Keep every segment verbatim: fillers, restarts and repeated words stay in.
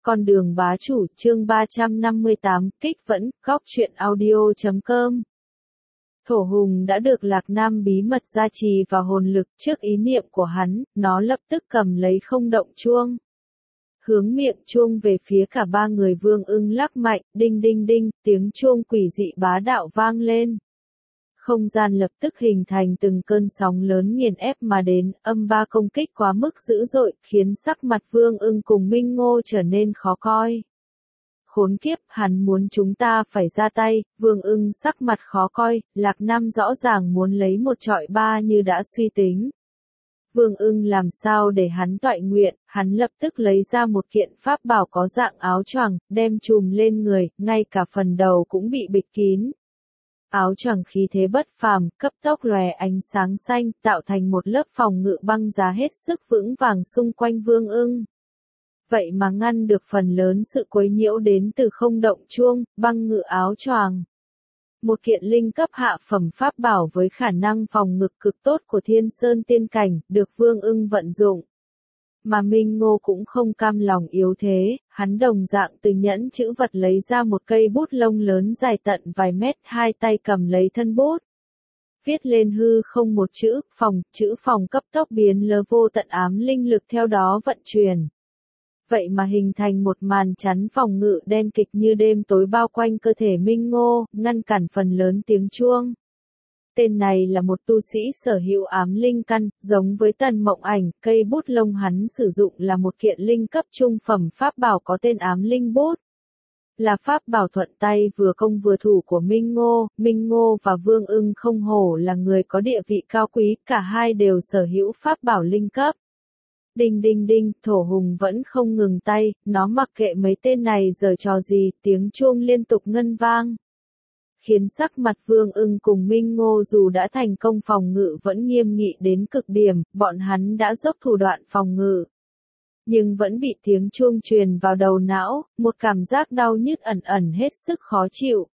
Con đường bá chủ, chương ba trăm năm mươi tám, kích vẫn, góc truyện audio chấm com. Thổ hùng đã được Lạc Nam bí mật gia trì vào hồn lực, trước ý niệm của hắn, nó lập tức cầm lấy không động chuông. Hướng miệng chuông về phía cả ba người. Vương Ưng lắc mạnh, đinh đinh đinh, tiếng chuông quỷ dị bá đạo vang lên. Không gian lập tức hình thành từng cơn sóng lớn nghiền ép mà đến, âm ba công kích quá mức dữ dội, khiến sắc mặt Vương Ưng cùng Minh Ngô trở nên khó coi. Khốn kiếp, hắn muốn chúng ta phải ra tay. Vương Ưng sắc mặt khó coi, Lạc Nam rõ ràng muốn lấy một trọi ba như đã suy tính. Vương Ưng làm sao để hắn toại nguyện, hắn lập tức lấy ra một kiện pháp bảo có dạng áo choàng, đem trùm lên người, ngay cả phần đầu cũng bị bịt kín. Áo choàng khí thế bất phàm, cấp tốc lòe ánh sáng xanh, tạo thành một lớp phòng ngự băng giá hết sức vững vàng xung quanh Vương Ưng. Vậy mà ngăn được phần lớn sự quấy nhiễu đến từ không động chuông, băng ngự áo choàng. Một kiện linh cấp hạ phẩm pháp bảo với khả năng phòng ngự cực tốt của Thiên Sơn tiên cảnh, được Vương Ưng vận dụng. Mà Minh Ngô cũng không cam lòng yếu thế, hắn đồng dạng từ nhẫn chữ vật lấy ra một cây bút lông lớn dài tận vài mét, hai tay cầm lấy thân bút. Viết lên hư không một chữ, phòng, chữ phòng cấp tốc biến lờ vô tận ám linh lực theo đó vận chuyển. Vậy mà hình thành một màn chắn phòng ngự đen kịch như đêm tối bao quanh cơ thể Minh Ngô, ngăn cản phần lớn tiếng chuông. Tên này là một tu sĩ sở hữu ám linh căn, giống với Tần Mộng Ảnh, cây bút lông hắn sử dụng là một kiện linh cấp trung phẩm pháp bảo có tên ám linh bút. Là pháp bảo thuận tay vừa công vừa thủ của Minh Ngô, Minh Ngô và Vương Ưng không hổ là người có địa vị cao quý, cả hai đều sở hữu pháp bảo linh cấp. Đinh đinh đinh, Thổ hùng vẫn không ngừng tay, nó mặc kệ mấy tên này giở trò gì, tiếng chuông liên tục ngân vang. Khiến sắc mặt Vương Ưng cùng Minh Ngô dù đã thành công phòng ngự vẫn nghiêm nghị đến cực điểm, bọn hắn đã dốc thủ đoạn phòng ngự. Nhưng vẫn bị tiếng chuông truyền vào đầu não, một cảm giác đau nhức ẩn ẩn hết sức khó chịu.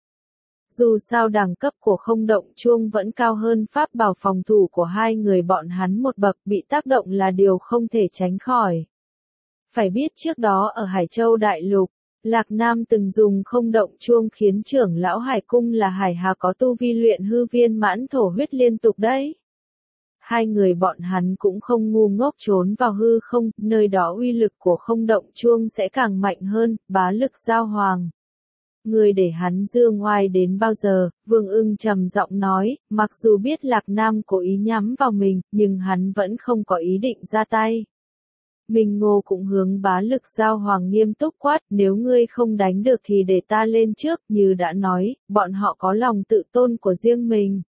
Dù sao đẳng cấp của không động chuông vẫn cao hơn pháp bảo phòng thủ của hai người bọn hắn một bậc, bị tác động là điều không thể tránh khỏi. Phải biết trước đó ở Hải Châu Đại Lục, Lạc Nam từng dùng không động chuông khiến trưởng lão Hải Cung là Hải Hà có tu vi luyện hư viên mãn thổ huyết liên tục đấy. Hai người bọn hắn cũng không ngu ngốc trốn vào hư không, nơi đó uy lực của không động chuông sẽ càng mạnh hơn, bá lực giao hoàng. Người để hắn dương oai đến bao giờ? Vương Ưng trầm giọng nói, mặc dù biết Lạc Nam cố ý nhắm vào mình, nhưng hắn vẫn không có ý định ra tay. Minh Ngô cũng hướng bá lực giao hoàng nghiêm túc quát, nếu ngươi không đánh được thì để ta lên trước, như đã nói, bọn họ có lòng tự tôn của riêng mình.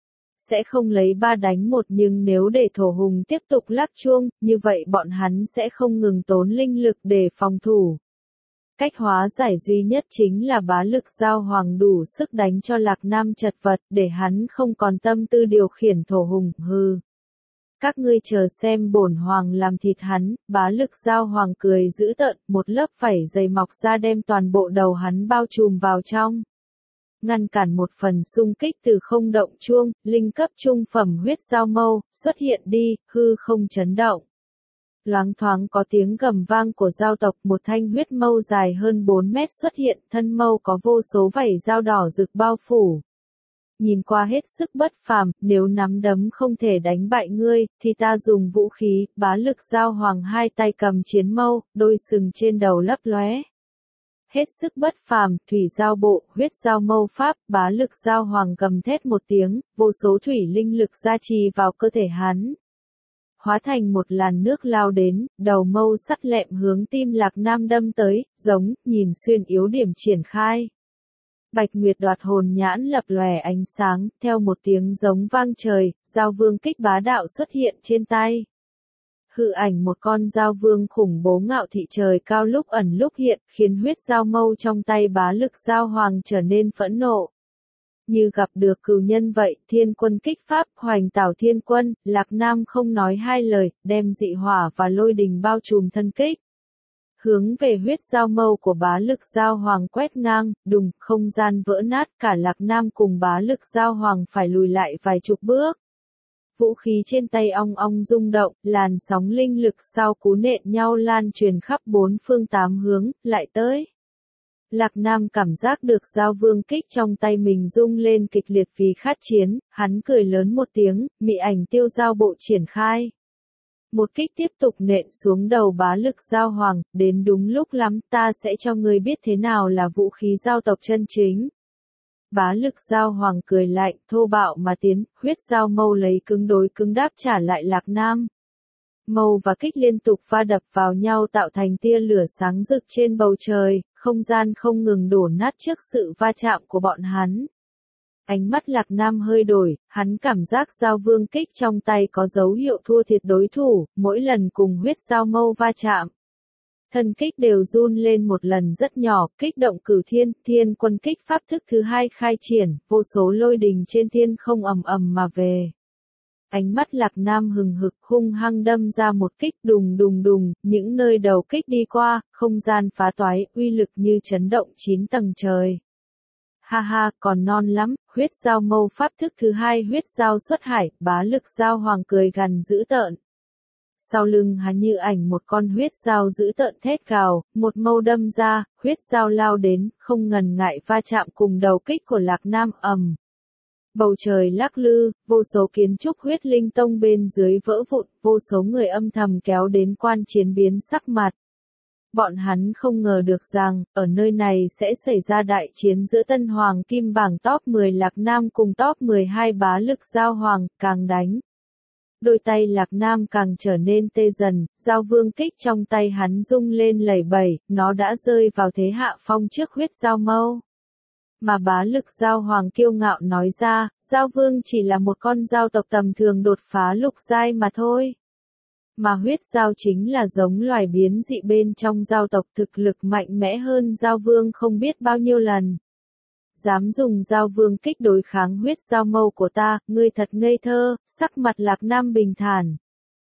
Sẽ không lấy ba đánh một, nhưng nếu để Thổ hùng tiếp tục lắc chuông, như vậy bọn hắn sẽ không ngừng tốn linh lực để phòng thủ. Cách hóa giải duy nhất chính là bá lực giao hoàng đủ sức đánh cho Lạc Nam chật vật, để hắn không còn tâm tư điều khiển Thổ hùng, hừ. Các ngươi chờ xem bổn hoàng làm thịt hắn. Bá lực giao hoàng cười dữ tợn, một lớp vảy dày mọc ra đem toàn bộ đầu hắn bao trùm vào trong. Ngăn cản một phần xung kích từ không động chuông, linh cấp trung phẩm huyết giao mâu, xuất hiện đi, hư không chấn động. Loáng thoáng có tiếng gầm vang của giao tộc, một thanh huyết mâu dài hơn bốn mét xuất hiện, thân mâu có vô số vảy dao đỏ rực bao phủ. Nhìn qua hết sức bất phàm, nếu nắm đấm không thể đánh bại ngươi, thì ta dùng vũ khí. Bá lực giao hoàng hai tay cầm chiến mâu, đôi sừng trên đầu lấp lóe. Hết sức bất phàm, thủy giao bộ, huyết giao mâu pháp, bá lực giao hoàng gầm thét một tiếng, vô số thủy linh lực gia trì vào cơ thể hắn. Hóa thành một làn nước lao đến, đầu mâu sắc lẹm hướng tim Lạc Nam đâm tới, giống, nhìn xuyên yếu điểm triển khai. Bạch Nguyệt đoạt hồn nhãn lập lòe ánh sáng, theo một tiếng giống vang trời, giao vương kích bá đạo xuất hiện trên tay. Hư ảnh một con giao vương khủng bố ngạo thị trời cao lúc ẩn lúc hiện, khiến huyết giao mâu trong tay bá lực giao hoàng trở nên phẫn nộ. Như gặp được cừu nhân vậy, thiên quân kích pháp, hoành tảo thiên quân, Lạc Nam không nói hai lời, đem dị hỏa và lôi đình bao trùm thân kích. Hướng về huyết giao mâu của bá lực giao hoàng quét ngang, đùng, không gian vỡ nát, cả Lạc Nam cùng bá lực giao hoàng phải lùi lại vài chục bước. Vũ khí trên tay ong ong rung động, làn sóng linh lực sau cú nện nhau lan truyền khắp bốn phương tám hướng, lại tới. Lạc Nam cảm giác được dao vương kích trong tay mình rung lên kịch liệt vì khát chiến, hắn cười lớn một tiếng, mị ảnh tiêu giao bộ triển khai. Một kích tiếp tục nện xuống đầu bá lực giao hoàng, đến đúng lúc lắm, ta sẽ cho ngươi biết thế nào là vũ khí giao tộc chân chính. Bá lực giao hoàng cười lạnh, thô bạo mà tiến, huyết giao mâu lấy cứng đối cứng đáp trả lại Lạc Nam. Mâu và kích liên tục va đập vào nhau tạo thành tia lửa sáng rực trên bầu trời, không gian không ngừng đổ nát trước sự va chạm của bọn hắn. Ánh mắt Lạc Nam hơi đổi, hắn cảm giác dao vương kích trong tay có dấu hiệu thua thiệt đối thủ, mỗi lần cùng huyết giao mâu va chạm. Thân kích đều run lên một lần rất nhỏ, kích động cửu thiên, thiên quân kích pháp thức thứ hai khai triển, vô số lôi đình trên thiên không ầm ầm mà về. Ánh mắt Lạc Nam hừng hực hung hăng đâm ra một kích đùng đùng đùng, những nơi đầu kích đi qua, không gian phá toái, uy lực như chấn động chín tầng trời. Ha ha, còn non lắm, huyết giao mâu pháp thức thứ hai huyết giao xuất hải, bá lực giao hoàng cười gằn dữ tợn. Sau lưng hắn như ảnh một con huyết giao dữ tợn thét gào, một mâu đâm ra, huyết giao lao đến, không ngần ngại va chạm cùng đầu kích của Lạc Nam ầm. Bầu trời lắc lư, vô số kiến trúc huyết linh tông bên dưới vỡ vụn, vô số người âm thầm kéo đến quan chiến biến sắc mặt. Bọn hắn không ngờ được rằng, ở nơi này sẽ xảy ra đại chiến giữa Tân Hoàng Kim bảng top mười Lạc Nam cùng top mười hai bá lực giao hoàng, càng đánh. Đôi tay Lạc Nam càng trở nên tê dần, dao vương kích trong tay hắn rung lên lẩy bẩy, nó đã rơi vào thế hạ phong trước huyết giao mâu. Mà bá lực giao hoàng kiêu ngạo nói ra, giao vương chỉ là một con giao tộc tầm thường đột phá lục giai mà thôi. Mà huyết giao chính là giống loài biến dị bên trong giao tộc thực lực mạnh mẽ hơn giao vương không biết bao nhiêu lần. Dám dùng giao vương kích đối kháng huyết giao mâu của ta, ngươi thật ngây thơ, sắc mặt Lạc Nam bình thản.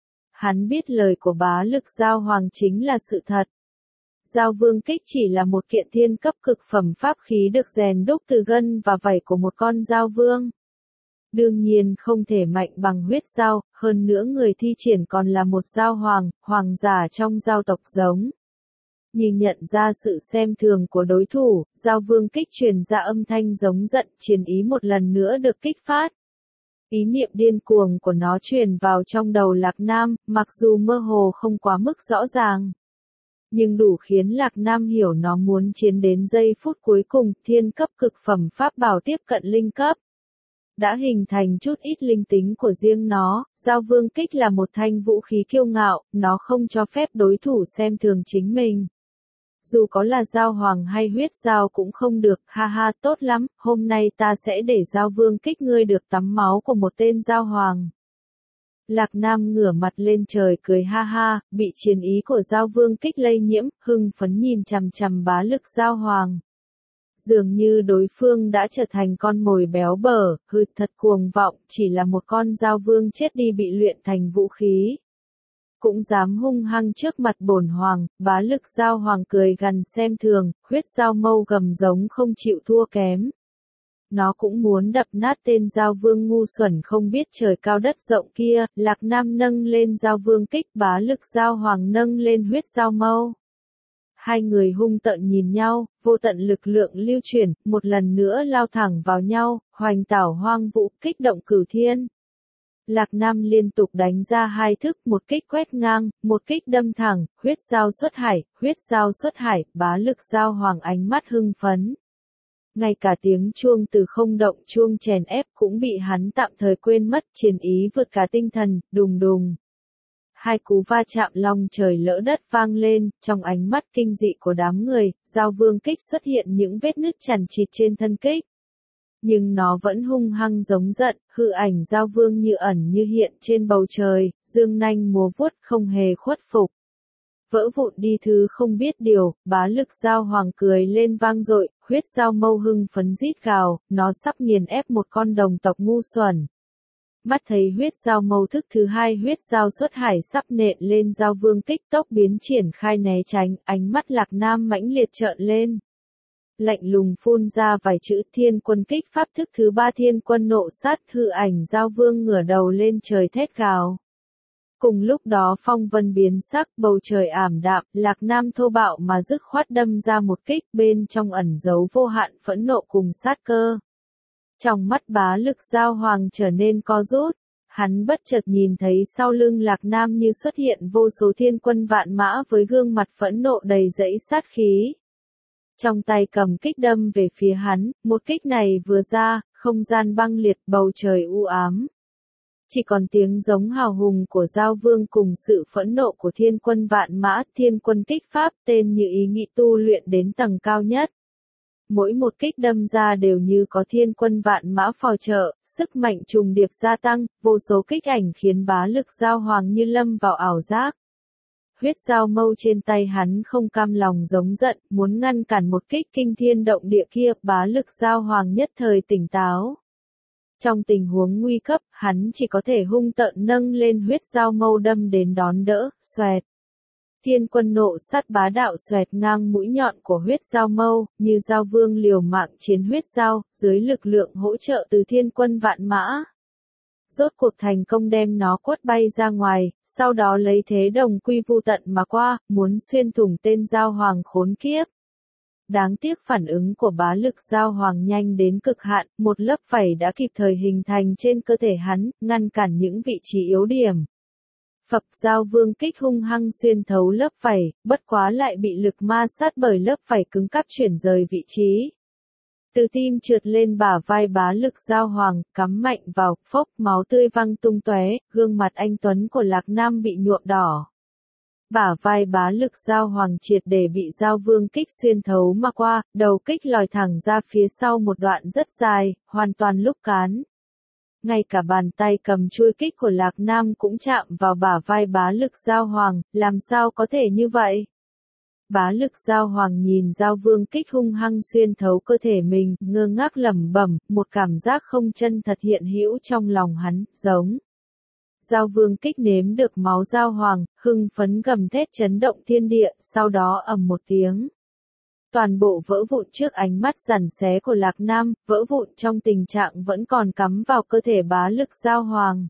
Hắn biết lời của bá lực giao hoàng chính là sự thật. Giao vương kích chỉ là một kiện thiên cấp cực phẩm pháp khí được rèn đúc từ gân và vảy của một con giao vương. Đương nhiên không thể mạnh bằng huyết giao, hơn nữa người thi triển còn là một giao hoàng, hoàng giả trong giao tộc giống. Nhưng nhận ra sự xem thường của đối thủ, giao vương kích truyền ra âm thanh giống giận, chiến ý một lần nữa được kích phát. Ý niệm điên cuồng của nó truyền vào trong đầu Lạc Nam, mặc dù mơ hồ không quá mức rõ ràng. Nhưng đủ khiến Lạc Nam hiểu nó muốn chiến đến giây phút cuối cùng, thiên cấp cực phẩm pháp bảo tiếp cận linh cấp. Đã hình thành chút ít linh tính của riêng nó, giao vương kích là một thanh vũ khí kiêu ngạo, nó không cho phép đối thủ xem thường chính mình. Dù có là giao hoàng hay huyết giao cũng không được, ha ha tốt lắm, hôm nay ta sẽ để giao vương kích ngươi được tắm máu của một tên giao hoàng. Lạc Nam ngửa mặt lên trời cười ha ha, bị chiến ý của giao vương kích lây nhiễm, hưng phấn nhìn chằm chằm bá lực giao hoàng. Dường như đối phương đã trở thành con mồi béo bở, hư thật cuồng vọng, chỉ là một con giao vương chết đi bị luyện thành vũ khí. Cũng dám hung hăng trước mặt bổn hoàng, bá lực giao hoàng cười gằn xem thường, huyết giao mâu gầm giống không chịu thua kém. Nó cũng muốn đập nát tên giao vương ngu xuẩn không biết trời cao đất rộng kia, Lạc Nam nâng lên giao vương kích, bá lực giao hoàng nâng lên huyết giao mâu. Hai người hung tợn nhìn nhau, vô tận lực lượng lưu chuyển, một lần nữa lao thẳng vào nhau, hoành tảo hoang vũ, kích động cửu thiên. Lạc Nam liên tục đánh ra hai thức, một kích quét ngang, một kích đâm thẳng, huyết giao xuất hải, huyết giao xuất hải, bá lực giao hoàng ánh mắt hưng phấn. Ngay cả tiếng chuông từ không động chuông chèn ép cũng bị hắn tạm thời quên mất, chiến ý vượt cả tinh thần, đùng đùng. Hai cú va chạm long trời lỡ đất vang lên, trong ánh mắt kinh dị của đám người, giao vương kích xuất hiện những vết nứt chằng chịt trên thân kích. Nhưng nó vẫn hung hăng giống giận, hư ảnh giao vương như ẩn như hiện trên bầu trời, dương nanh múa vuốt không hề khuất phục. Vỡ vụn đi thứ không biết điều, bá lực giao hoàng cười lên vang dội, huyết giao mâu hưng phấn rít gào, nó sắp nghiền ép một con đồng tộc ngu xuẩn. Mắt thấy huyết giao mâu thức thứ hai huyết giao xuất hải sắp nện lên giao vương kích tốc biến triển khai né tránh, ánh mắt Lạc Nam mãnh liệt trợn lên. lạnh lùng phun ra vài chữ thiên quân kích pháp thức thứ ba thiên quân nộ sát, hư ảnh giao vương ngửa đầu lên trời thét gào. Cùng lúc đó phong vân biến sắc, bầu trời ảm đạm, Lạc Nam thô bạo mà dứt khoát đâm ra một kích, bên trong ẩn giấu vô hạn phẫn nộ cùng sát cơ. Trong mắt Bá Lực Giao Hoàng trở nên co rút, hắn bất chợt nhìn thấy sau lưng Lạc Nam như xuất hiện vô số thiên quân vạn mã với gương mặt phẫn nộ đầy dẫy sát khí. Trong tay cầm kích đâm về phía hắn, một kích này vừa ra, không gian băng liệt, bầu trời u ám. Chỉ còn tiếng giống hào hùng của Giao Vương cùng sự phẫn nộ của thiên quân vạn mã, thiên quân kích pháp tên như ý nghĩ tu luyện đến tầng cao nhất. Mỗi một kích đâm ra đều như có thiên quân vạn mã phò trợ, sức mạnh trùng điệp gia tăng, vô số kích ảnh khiến Bá Lực Giao Hoàng như lâm vào ảo giác. Huyết giao mâu trên tay hắn không cam lòng giống giận, muốn ngăn cản một kích kinh thiên động địa kia, Bá Lực Giao Hoàng nhất thời tỉnh táo. Trong tình huống nguy cấp, hắn chỉ có thể hung tợn nâng lên huyết giao mâu đâm đến đón đỡ, xoẹt. Thiên quân nộ sát bá đạo xoẹt ngang mũi nhọn của huyết giao mâu, như Giao Vương liều mạng chiến huyết giao, dưới lực lượng hỗ trợ từ thiên quân vạn mã. Rốt cuộc thành công đem nó quất bay ra ngoài, sau đó lấy thế đồng quy vu tận mà qua, muốn xuyên thủng tên Giao Hoàng khốn kiếp. Đáng tiếc phản ứng của Bá Lực Giao Hoàng nhanh đến cực hạn, một lớp vảy đã kịp thời hình thành trên cơ thể hắn, ngăn cản những vị trí yếu điểm. Phập Giao Vương kích hung hăng xuyên thấu lớp vảy, bất quá lại bị lực ma sát bởi lớp vảy cứng cáp chuyển rời vị trí. Từ tim trượt lên bả vai Bá Lực Giao Hoàng, cắm mạnh vào, phốc, máu tươi văng tung tóe, gương mặt anh tuấn của Lạc Nam bị nhuộm đỏ. Bả vai Bá Lực Giao Hoàng triệt để bị Giao Vương kích xuyên thấu mà qua, đầu kích lòi thẳng ra phía sau một đoạn rất dài, hoàn toàn lúc cán. Ngay cả bàn tay cầm chuôi kích của Lạc Nam cũng chạm vào bả vai Bá Lực Giao Hoàng, làm sao có thể như vậy? Bá Lực Giao Hoàng nhìn Giao Vương kích hung hăng xuyên thấu cơ thể mình, ngơ ngác lẩm bẩm, một cảm giác không chân thật hiện hữu trong lòng hắn, giống. Giao Vương kích nếm được máu Giao Hoàng, hưng phấn gầm thét chấn động thiên địa, sau đó ầm một tiếng. Toàn bộ vỡ vụn trước ánh mắt giằn xé của Lạc Nam, vỡ vụn trong tình trạng vẫn còn cắm vào cơ thể Bá Lực Giao Hoàng.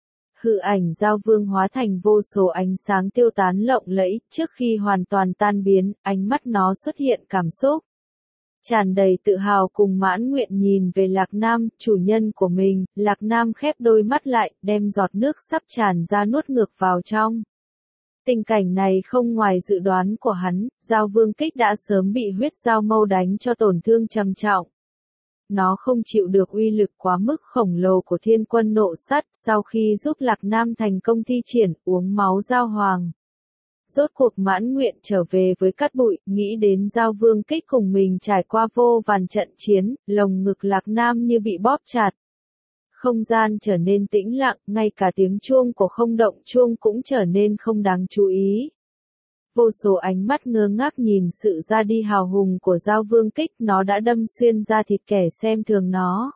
Hư ảnh Giao Vương hóa thành vô số ánh sáng tiêu tán lộng lẫy, trước khi hoàn toàn tan biến, ánh mắt nó xuất hiện cảm xúc. Tràn đầy tự hào cùng mãn nguyện nhìn về Lạc Nam, chủ nhân của mình, Lạc Nam khép đôi mắt lại, đem giọt nước sắp tràn ra nuốt ngược vào trong. Tình cảnh này không ngoài dự đoán của hắn, Giao Vương kích đã sớm bị huyết giao mâu đánh cho tổn thương trầm trọng. Nó không chịu được uy lực quá mức khổng lồ của thiên quân nộ sát, sau khi giúp Lạc Nam thành công thi triển, uống máu Giao Hoàng. Rốt cuộc mãn nguyện trở về với cát bụi, nghĩ đến Giao Vương kích cùng mình trải qua vô vàn trận chiến, lồng ngực Lạc Nam như bị bóp chặt. Không gian trở nên tĩnh lặng, ngay cả tiếng chuông của không động chuông cũng trở nên không đáng chú ý. Vô số ánh mắt ngơ ngác nhìn sự ra đi hào hùng của Giao Vương kích, nó đã đâm xuyên da thịt kẻ xem thường nó.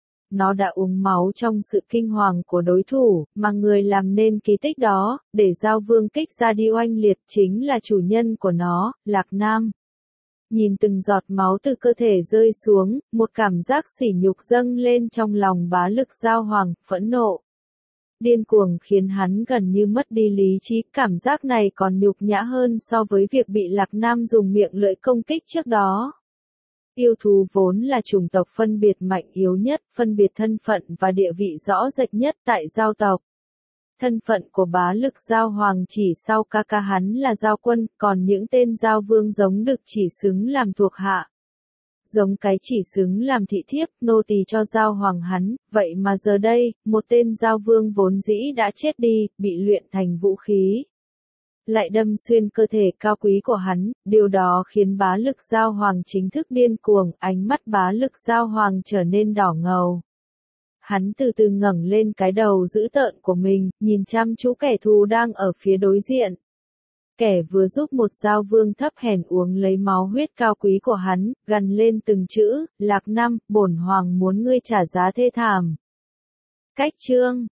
Nó đã uống máu trong sự kinh hoàng của đối thủ, mà người làm nên kỳ tích đó, để Giao Vương kích ra đi oanh liệt chính là chủ nhân của nó, Lạc Nam. Nhìn từng giọt máu từ cơ thể rơi xuống, một cảm giác sỉ nhục dâng lên trong lòng Bá Lực Giao Hoàng, phẫn nộ. Điên cuồng khiến hắn gần như mất đi lý trí, cảm giác này còn nhục nhã hơn so với việc bị Lạc Nam dùng miệng lưỡi công kích trước đó. Yêu thú vốn là chủng tộc phân biệt mạnh yếu nhất, phân biệt thân phận và địa vị rõ rệt nhất tại giao tộc. Thân phận của Bá Lực Giao Hoàng chỉ sau ca ca hắn là Giao Quân, còn những tên Giao Vương giống đực chỉ xứng làm thuộc hạ. Giống cái chỉ xứng làm thị thiếp, nô tỳ cho Giao Hoàng hắn, vậy mà giờ đây, một tên Giao Vương vốn dĩ đã chết đi, bị luyện thành vũ khí. Lại đâm xuyên cơ thể cao quý của hắn, điều đó khiến Bá Lực Giao Hoàng chính thức điên cuồng, ánh mắt Bá Lực Giao Hoàng trở nên đỏ ngầu. Hắn từ từ ngẩng lên cái đầu dữ tợn của mình, nhìn chăm chú kẻ thù đang ở phía đối diện. Kẻ vừa giúp một Giao Vương thấp hèn uống lấy máu huyết cao quý của hắn, gằn lên từng chữ, Lạc Nam, bổn hoàng muốn ngươi trả giá thê thảm. Cách chương